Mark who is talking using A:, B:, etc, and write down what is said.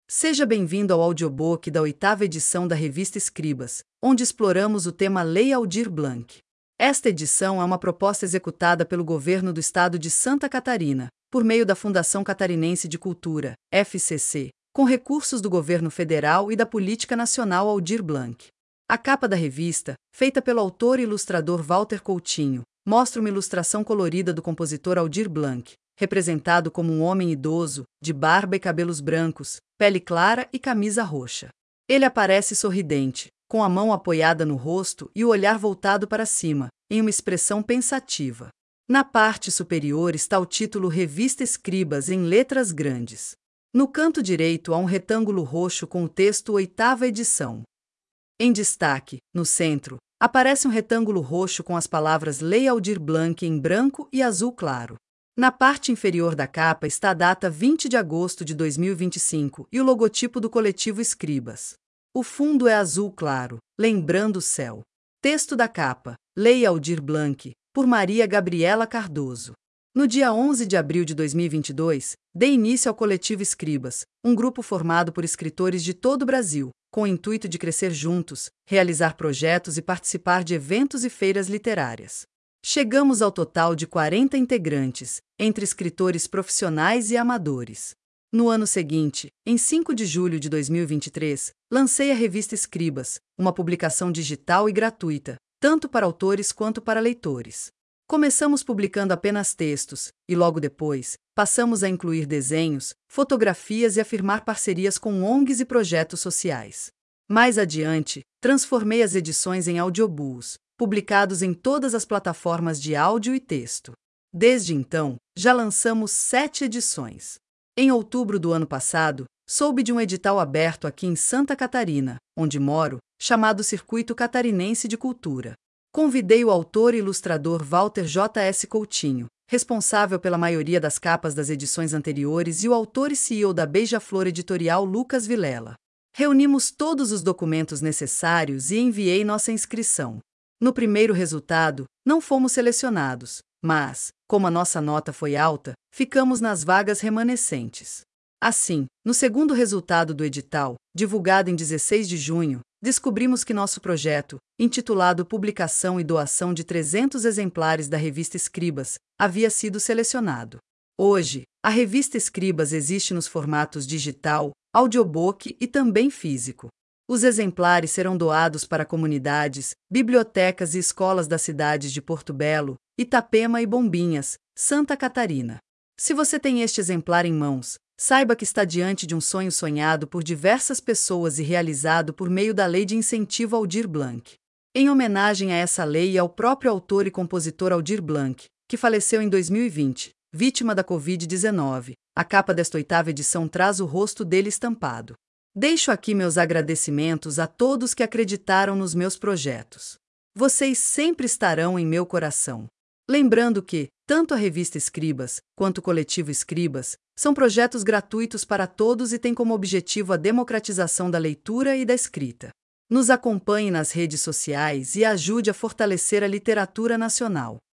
A: Seja bem-vindo ao audiobook da 8ª edição da revista Escribas, onde exploramos o tema Lei Aldir Blanc. Esta edição é uma proposta executada pelo Governo do Estado de Santa Catarina, por meio da Fundação Catarinense de Cultura, FCC, com recursos do Governo Federal e da Política Nacional Aldir Blanc. A capa da revista, feita pelo autor e ilustrador Walter Coutinho, mostra uma ilustração colorida do compositor Aldir Blanc, representado como um homem idoso, de barba e cabelos brancos, pele clara e camisa roxa. Ele aparece sorridente, com a mão apoiada no rosto e o olhar voltado para cima, em uma expressão pensativa. Na parte superior está o título Revista Escribas em letras grandes. No canto direito há um retângulo roxo com o texto 8ª edição. Em destaque, no centro, aparece um retângulo roxo com as palavras Lei Aldir Blanc em branco e azul claro. Na parte inferior da capa está a data 20 de agosto de 2025 e o logotipo do coletivo Escribas. O fundo é azul claro, lembrando o céu. Texto da capa: Lei Aldir Blanc, por Maria Gabriela Cardoso. No dia 11 de abril de 2022, dei início ao coletivo Escribas, um grupo formado por escritores de todo o Brasil, com o intuito de crescer juntos, realizar projetos e participar de eventos e feiras literárias. Chegamos ao total de 40 integrantes, entre escritores profissionais e amadores. No ano seguinte, em 5 de julho de 2023, lancei a revista Escribas, uma publicação digital e gratuita, tanto para autores quanto para leitores. Começamos publicando apenas textos, e logo depois, passamos a incluir desenhos, fotografias e a firmar parcerias com ONGs e projetos sociais. Mais adiante, transformei as edições em audiobooks, publicados em todas as plataformas de áudio e texto. Desde então, já lançamos 7 edições. Em outubro do ano passado, soube de um edital aberto aqui em Santa Catarina, onde moro, chamado Circuito Catarinense de Cultura. Convidei o autor e ilustrador Walter J.S. Coutinho, responsável pela maioria das capas das edições anteriores, e o autor e CEO da Beija-Flor Editorial Lucas Vilela. Reunimos todos os documentos necessários e enviei nossa inscrição. No primeiro resultado, não fomos selecionados, mas, como a nossa nota foi alta, ficamos nas vagas remanescentes. Assim, no segundo resultado do edital, divulgado em 16 de junho, descobrimos que nosso projeto, intitulado Publicação e Doação de 300 exemplares da revista Escribas, havia sido selecionado. Hoje, a revista Escribas existe nos formatos digital, audiobook e também físico. Os exemplares serão doados para comunidades, bibliotecas e escolas das cidades de Porto Belo, Itapema e Bombinhas, Santa Catarina. Se você tem este exemplar em mãos, saiba que está diante de um sonho sonhado por diversas pessoas e realizado por meio da Lei de Incentivo Aldir Blanc. Em homenagem a essa lei e ao próprio autor e compositor Aldir Blanc, que faleceu em 2020, vítima da Covid-19, a capa desta 8ª edição traz o rosto dele estampado. Deixo aqui meus agradecimentos a todos que acreditaram nos meus projetos. Vocês sempre estarão em meu coração. Lembrando que, tanto a revista Escribas, quanto o coletivo Escribas, são projetos gratuitos para todos e têm como objetivo a democratização da leitura e da escrita. Nos acompanhe nas redes sociais e ajude a fortalecer a literatura nacional.